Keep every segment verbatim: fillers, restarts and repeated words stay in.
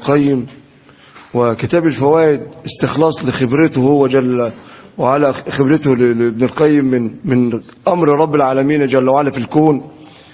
القيم، وكتاب الفوائد استخلاص لخبرته هو جل وعلا، خبرته لابن القيم من من أمر رب العالمين جل وعلا في الكون.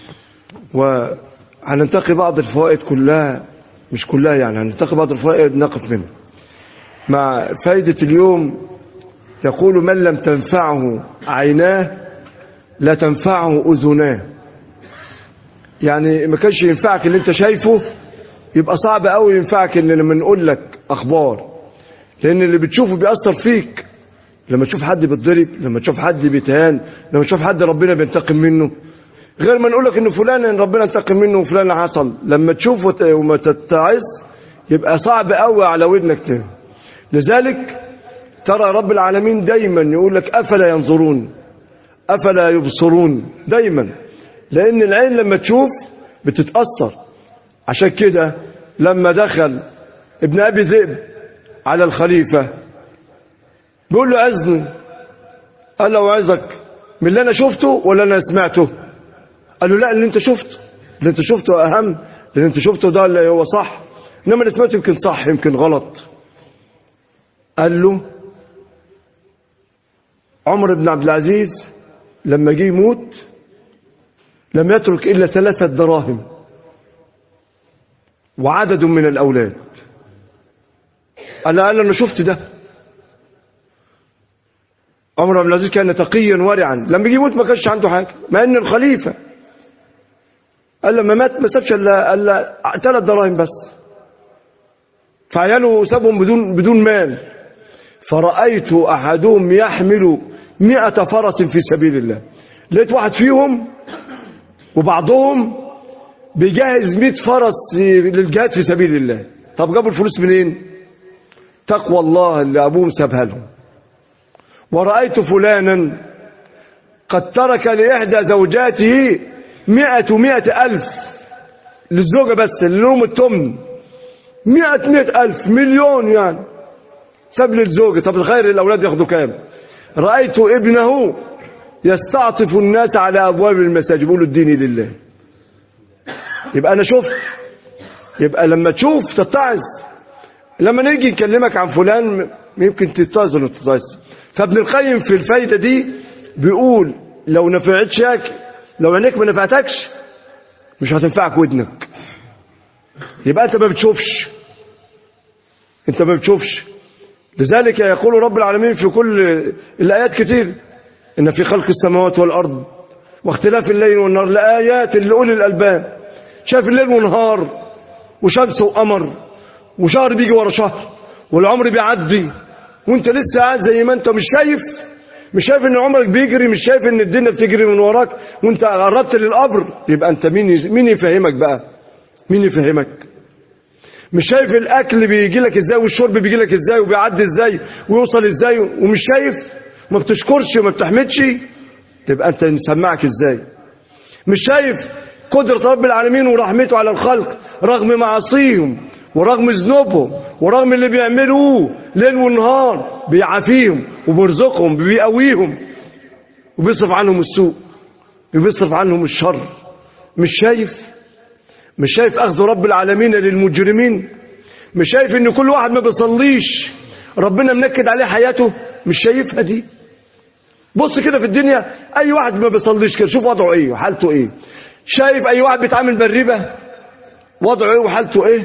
وهننتقي بعض الفوائد كلها، مش كلها يعني، هننتقي بعض الفوائد نقف منها. مع فائدة اليوم يقول: من لم تنفعه عيناه لا تنفعه أذناه. يعني ما كانش ينفعك اللي انت شايفه، يبقى صعب قوي ينفعك اللي لما نقول لك أخبار، لأن اللي بتشوفه بيأثر فيك. لما تشوف حد بيتضرب، لما تشوف حد بيتهان، لما تشوف حد ربنا بينتقم منه، غير ما نقول لك ان فلان ان ربنا انتقم منه وفلان حصل. لما تشوف وما تتعظ يبقى صعب قوي على ودنك تاني. لذلك ترى رب العالمين دايما يقول لك: افلا ينظرون افلا يبصرون، دايما، لان العين لما تشوف بتتأثر. عشان كده لما دخل ابن ابي ذئب على الخليفة بيقول له: عزني. قال له: وعزك من اللي انا شفته ولا انا سمعته؟ قال له: لا، اللي انت شفته، اللي انت شفته اهم، اللي انت شفته ده اللي هو صح، انما اللي سمعته يمكن صح يمكن غلط. قال له: عمر بن عبد العزيز لما جه يموت لم يترك الا ثلاثة دراهم وعدد من الاولاد. قال: قال انا شفت ده. عمر بن عبد العزيز كان تقيا ورعا، لما جه يموت ما كانش عنده حاجه، مع ان الخليفه. قال لما مات ما سابش الا الا ثلاث دراهم بس، فعياله سابهم بدون بدون مال. فرأيت احدهم يحمل مئة فرس في سبيل الله. لقيت واحد فيهم وبعضهم بيجهز مئة فرس للجهاد في سبيل الله. طب جابوا الفلوس منين؟ تقوى الله اللي ابوهم سابها لهم. ورأيت فلانا قد ترك لإحدى زوجاته مئة ومئة ألف للزوجة بس اللي لهم التمن، مئة مئة ألف، مليون يعني، ساب للزوجة. طب الخير الأولاد ياخدوا كام؟ رأيت ابنه يستعطف الناس على أبواب المساجد بيقولوا اديني لله. يبقى أنا شفت. يبقى لما تشوف تتعظ. لما نيجي نكلمك عن فلان يمكن تتعظ ولا تتعظ. فابن القيم في الفايدة دي بيقول: لو نفعتشك، لو عينيك ما نفعتكش مش هتنفعك ودنك. يبقى انت ما بتشوفش، انت ما بتشوفش. لذلك يقول رب العالمين في كل الآيات كتير: إن في خلق السماوات والأرض واختلاف الليل والنهار لآيات لأولي الألباب. شايف الليل ونهار وشمس وقمر وشهر بيجي ورا شهر والعمر بيعدي وانت لسه قاعد زي ما انت، مش شايف، مش شايف ان عمرك بيجري، مش شايف ان الدنيا بتجري من وراك وانت قربت للقبر. يبقى انت مين مين يفهمك بقى؟ مين يفهمك؟ مش شايف الاكل بيجي لك ازاي والشرب بيجي لك ازاي وبيعدي ازاي ويوصل ازاي، ومش شايف، ما بتشكرش وما بتحمدش، تبقى انت نسمعك ازاي؟ مش شايف قدرة رب العالمين ورحمته على الخلق رغم معاصيهم ورغم ذنوبهم ورغم اللي بيعملوه ليل ونهار، بيعافيهم وبيرزقهم وبيقويهم وبيصرف عنهم السوء وبيصرف عنهم الشر. مش شايف؟ مش شايف أخذ رب العالمين للمجرمين؟ مش شايف ان كل واحد ما بيصليش ربنا منكد عليه حياته؟ مش شايفها دي؟ بص كده في الدنيا، اي واحد ما بيصليش كده شوف وضعه ايه وحالته ايه. شايف اي واحد بيتعامل بالربا وضعه ايه وحالته ايه.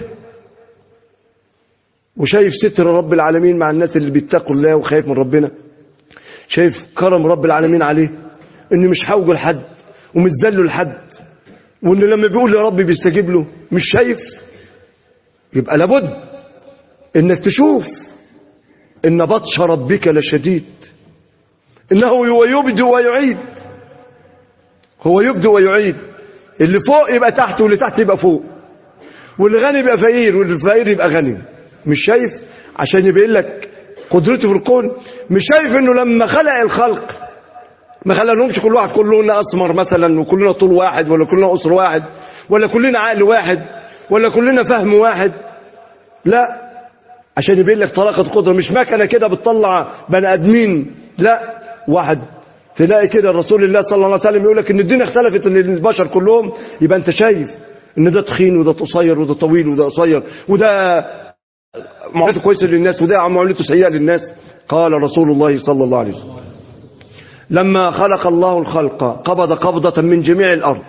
وشايف ستر رب العالمين مع الناس اللي بيتقوا الله وخايف من ربنا. شايف كرم رب العالمين عليه انه مش حوجه لحد ومش ذله لحد، وان لما بيقول يا رب بيستجيب له. مش شايف؟ يبقى لابد انك تشوف ان بطش ربك لشديد، انه هو يبدئ ويعيد. هو يبدئ ويعيد. اللي فوق يبقى تحت واللي تحت يبقى فوق، واللي غني يبقى فقير واللي فقير يبقى غني. مش شايف؟ عشان يبين لك قدرته في الكون. مش شايف انه لما خلق الخلق ما خلقناهمش كل واحد كلنا اسمر مثلا وكلنا طول واحد ولا كلنا قصر واحد ولا كلنا عقل واحد ولا كلنا فهم واحد؟ لا، عشان يبين لك طلاقة قدرة. مش مكنه كده بتطلع بني ادمين، لا، واحد. تلاقي كده رسول الله صلى الله عليه وسلم يقول لك ان الدين اختلفت للبشر كلهم. يبقى انت شايف ان ده تخين وده قصير وده طويل وده قصير وده معاملته كويسه للناس وده معاملته سيئه للناس. قال رسول الله صلى الله عليه وسلم لما خلق الله الخلق قبض قبضة من جميع الأرض،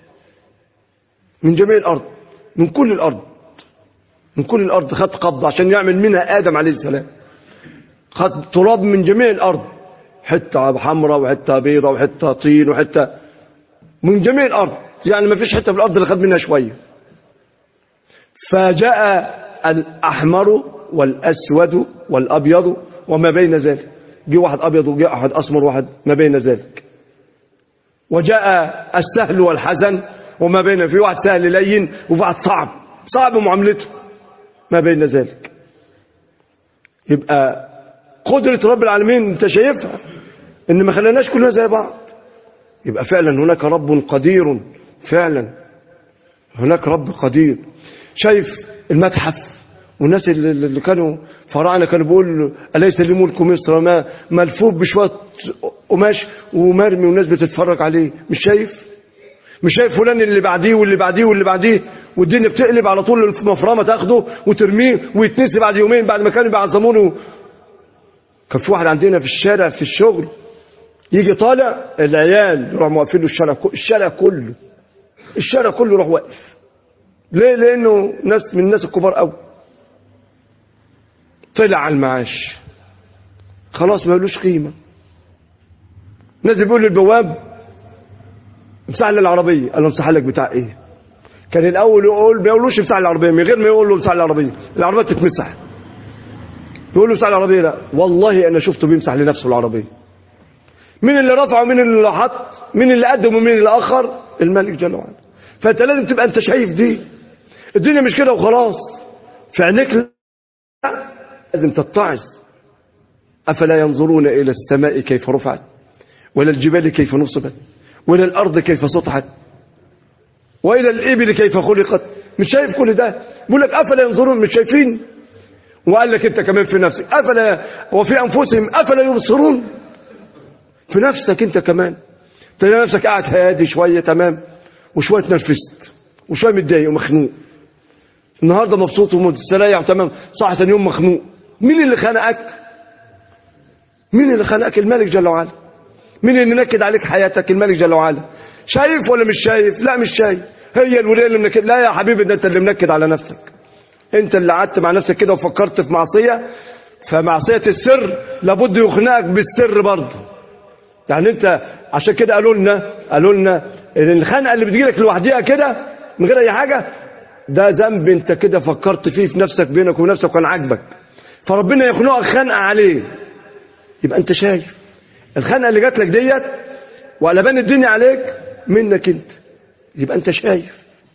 من جميع الأرض، من كل الأرض، من كل الأرض خد قبضة عشان يعمل منها آدم عليه السلام. خد تراب من جميع الأرض، حتة حمراء وحتة بيضاء وحتة طين وحتة من جميع الأرض، يعني ما فيش حتة في الأرض اللي خد منها شوية. فجاء الأحمر والأسود والأبيض وما بين ذلك، جه واحد أبيض وجاء واحد أسمر واحد ما بين ذلك. وجاء السهل والحزن وما بين، في واحد سهل لين وواحد صعب صعب معاملته ما بين ذلك. يبقى قدرة رب العالمين انت شايفها ان ما خلاناش كلنا زي بعض. يبقى فعلا هناك رب قدير، فعلا هناك رب قدير. شايف المتحف والناس اللي كانوا فراعنه كانوا بيقولوا أليس لي ملك مصر، ما ملفوف بشويه قماش ومرمي والناس بتتفرج عليه. مش شايف؟ مش شايف فلان اللي بعديه واللي بعديه واللي بعديه، والدنيا بتقلب على طول المفرمه تاخده وترميه ويتنسي بعد يومين بعد ما كانوا بيعظمونه. كان في واحد عندنا في الشارع في الشغل يجي طالع العيال يروح موقفين له الشارع الشارع كله الشارع كله يروح واقف. ليه؟ لانه ناس من الناس الكبار قوي طلع على المعاش خلاص ما لوش قيمه. نازل بيقول للبواب امسح لي العربيه، قال له امسح لك بتاع ايه؟ كان الاول يقول ما يقولوش امسح لي العربيه، من غير ما يقول له امسح لي العربيه، العربيه تتمسح. يقول له امسح لي العربيه، لا والله انا شفته بيمسح لنفسه العربيه. مين اللي رفع ومين اللي حط، مين اللي قدم ومين اللي اخر؟ الملك جل وعلا. فانت لازم تبقى انت شايف دي الدنيا مش كده وخلاص في عينيك، لا لازم تتعظ. افلا ينظرون الى السماء كيف رفعت ولا الجبال كيف نصبت ولا الارض كيف سطحت والى الابل كيف خلقت؟ مش شايف كل ده؟ بيقول لك افلا ينظرون، مش شايفين؟ وقال لك انت كمان في نفسك افلا وفي انفسهم افلا يبصرون. في نفسك انت كمان تلاقي نفسك قاعد هادي شويه تمام وشويه اتنرفزت وشويه متضايق ومخنوق. النهارده مبسوط ومستريح تمام، صح ثاني يوم مخنوق. مين اللي خنقك؟ مين اللي خنقك؟ الملك جل وعلا. مين اللي نكد عليك حياتك؟ الملك جل وعلا. شايف ولا مش شايف؟ لا مش شايف. هي الولايه اللي منكد؟ لا يا حبيبي ده انت اللي منكد على نفسك. انت اللي قعدت مع نفسك كده وفكرت في معصيه، فمعصيه السر لابد يخنقك بالسر برضه. يعني انت عشان كده قالوا لنا قالوا لنا ان الخنقه اللي بتجيلك لوحديها كده من غير اي حاجه ده ذنب انت كده فكرت فيه في نفسك بينك وبنفسك وكان عاجبك، فربنا يخنقك خنقه عليه. يبقى انت شايف الخنقه اللي جات لك ديت وقلبان الدنيا عليك منك انت، يبقى انت شايف.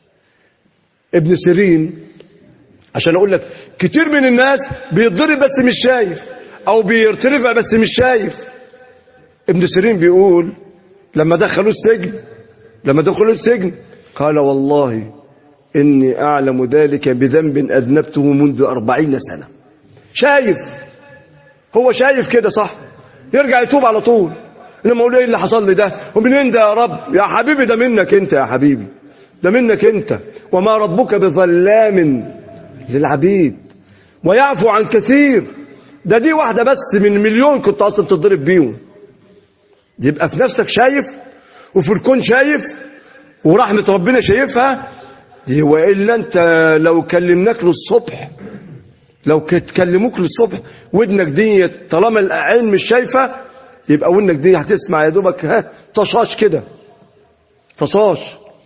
ابن سيرين عشان اقول لك كتير من الناس بيتضرب بس مش شايف او بيرترفع بس مش شايف. ابن سيرين بيقول لما دخلوا السجن لما دخلوا السجن قال والله إني أعلم ذلك بذنب أذنبته منذ أربعين سنة. شايف، هو شايف كده صح، يرجع يتوب على طول. إنما أقول إيه اللي حصل لي ده ومنين ده يا رب؟ يا حبيبي ده منك أنت، يا حبيبي ده منك أنت. وما ربك بظلام للعبيد ويعفو عن كثير. ده دي واحدة بس من مليون كنت أصلا تضرب بيهم. يبقى في نفسك شايف وفي الكون شايف ورحمة ربنا شايفها. وإلا أنت لو كلمناك للصبح لو تكلموك للصبح ودنك دي طالما العين مش شايفة يبقى ودنك دي هتسمع يا دوبك ها طشاش كده طشاش.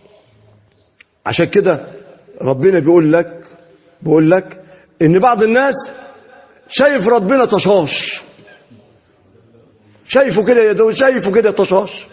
عشان كده ربنا بيقول لك بيقول لك إن بعض الناس شايف ربنا طشاش، شايفه كده يا دوب شايفه كده طشاش.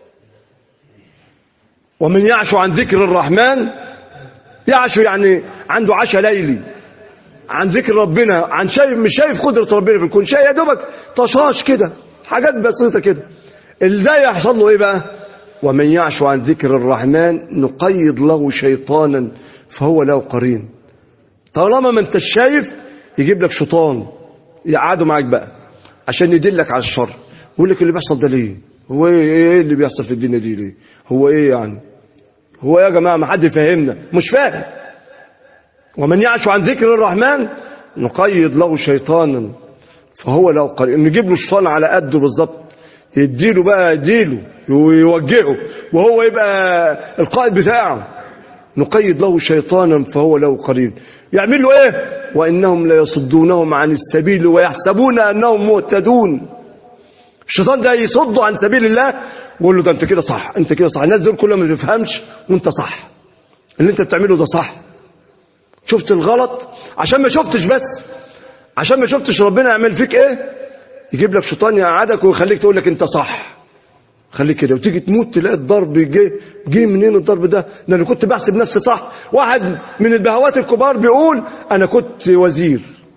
ومن يعش عن ذكر الرحمن، يعش يعني عنده عشاء ليلي عن ذكر ربنا، عن شايف مش شايف قدرة ربنا في الكون، شايف يا دوبك طشاش كده حاجات بسيطة كده. اللي ده يحصل له ايه بقى؟ ومن يعش عن ذكر الرحمن نقيض له شيطانا فهو له قرين. طالما ما انت شايف يجيب لك شيطان يقعده معاك بقى عشان يدلك على الشر ويقول لك اللي بيحصل ده ليه؟ هو ايه اللي بيحصل في الدنيا دي ليه؟ هو ايه يعني؟ هو يا جماعة ما حد يفهمنا، مش فاهم. ومن يعش عن ذكر الرحمن نقيض له شيطانا فهو له قريب. نجيب له شيطان على قده بالظبط، يديله بقى يديله ويوجهه وهو يبقى القائد بتاعه. نقيض له شيطانا فهو له قريب. يعمل له ايه؟ وانهم ليصدونهم عن السبيل ويحسبون انهم مهتدون. الشيطان ده يصده عن سبيل الله ويقول له ده انت كده صح، انت كده صح. الناس دول كلهم ما بيفهمش وانت صح، اللي انت بتعمله ده صح. شفت الغلط عشان ما شفتش، بس عشان ما شفتش ربنا يعمل فيك ايه؟ يجيب لك شيطان يقعدك ويخليك تقول لك انت صح، خليك كده، وتيجي تموت تلاقي الضرب جه. جه منين الضرب ده؟ ده انا كنت بحسب نفسي صح. واحد من البهوات الكبار بيقول انا كنت وزير،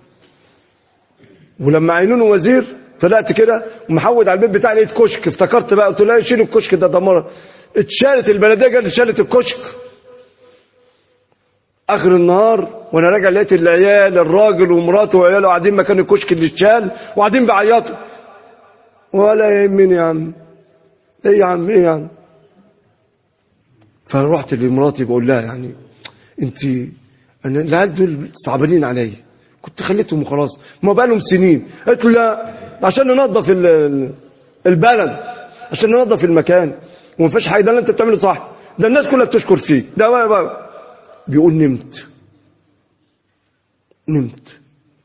ولما عينونه وزير طلعت كده ومحود على البيت بتاعي لقيت كشك، افتكرت بقى قلت له شيل الكشك ده دمره. اتشالت البلديه جت شالت الكشك. اخر النهار وانا راجع لقيت العيال الراجل ومراته وعياله قاعدين مكان الكشك اللي اتشال وقاعدين بيعيطوا. ولا يهمني يا عم، ايه يا عم، ايه يا عم. فرحت لمراتي بقول لها يعني انت انا العيال دول صعبانين عليا، كنت خليتهم وخلاص، ما بقى لهم سنين. قالت له لا، عشان ننظف البلد، عشان ننظف المكان، وما فيش حاجه. ده اللي انت بتعمله صح، ده الناس كلها بتشكر فيك. ده بقى بقى. بيقول نمت نمت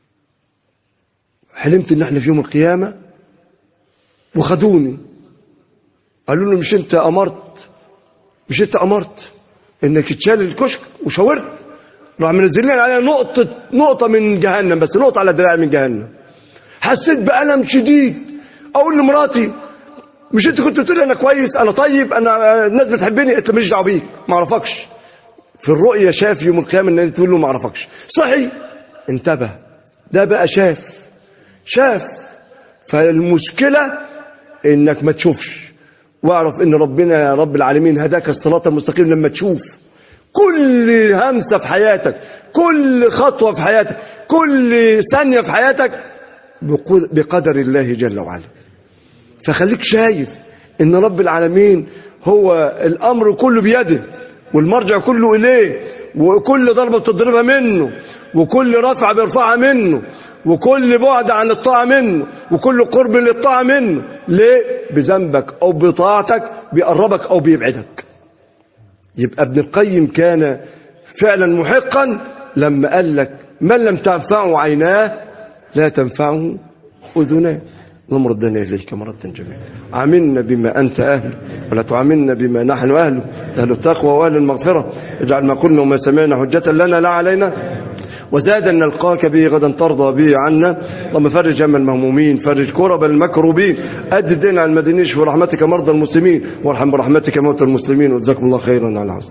حلمت ان احنا في يوم القيامه وخدوني قالوا له مش انت امرت مش انت امرت انك تشال الكشك وشاورت؟ راح منزلين عليها نقطه نقطه من جهنم، بس نقطه على دراعي من جهنم. حسيت بألم شديد. اقول لمراتي مش انت كنت بتقول انا كويس انا طيب انا الناس بتحبني؟ قلت له ماليش دعوه بيك، ما اعرفكش. في الرؤيا شاف يوم القيامه ان انت تقول له ما اعرفكش. صحي انتبه، ده بقى شاف شاف. فالمشكله انك ما تشوفش، واعرف ان ربنا يا رب العالمين هداك الصراط المستقيم. لما تشوف كل همسه في حياتك، كل خطوه في حياتك، كل ثانيه في حياتك بقدر الله جل وعلا. فخليك شايف ان رب العالمين هو الامر كله بيده، والمرجع كله اليه، وكل ضربه بتضربها منه، وكل رفعه بيرفعها منه، وكل بعد عن الطاعه منه، وكل قرب للطاعه منه. ليه؟ بذنبك او بطاعتك بيقربك او بيبعدك. يبقى ابن القيم كان فعلا محقا لما قال لك من لم تنفعه عيناه لا تنفعه اذناه. اللهم ردنا إليك مردا جميلا. عاملنا بما أنت أهل ولا تعاملنا بما نحن أهله، أهل التقوى وأهل المغفرة. اجعل ما قلنا وما سمعنا حجة لنا لا علينا، وزادا نلقاك به غدا ترضى به عنا. اللهم فرج هم المهمومين، فرج كرب المكروبين، أد الدين على المدينيش، ورحمتك مرضى المسلمين، وارحم برحمتك موتى المسلمين. وجزاكم الله خيرا على العصر.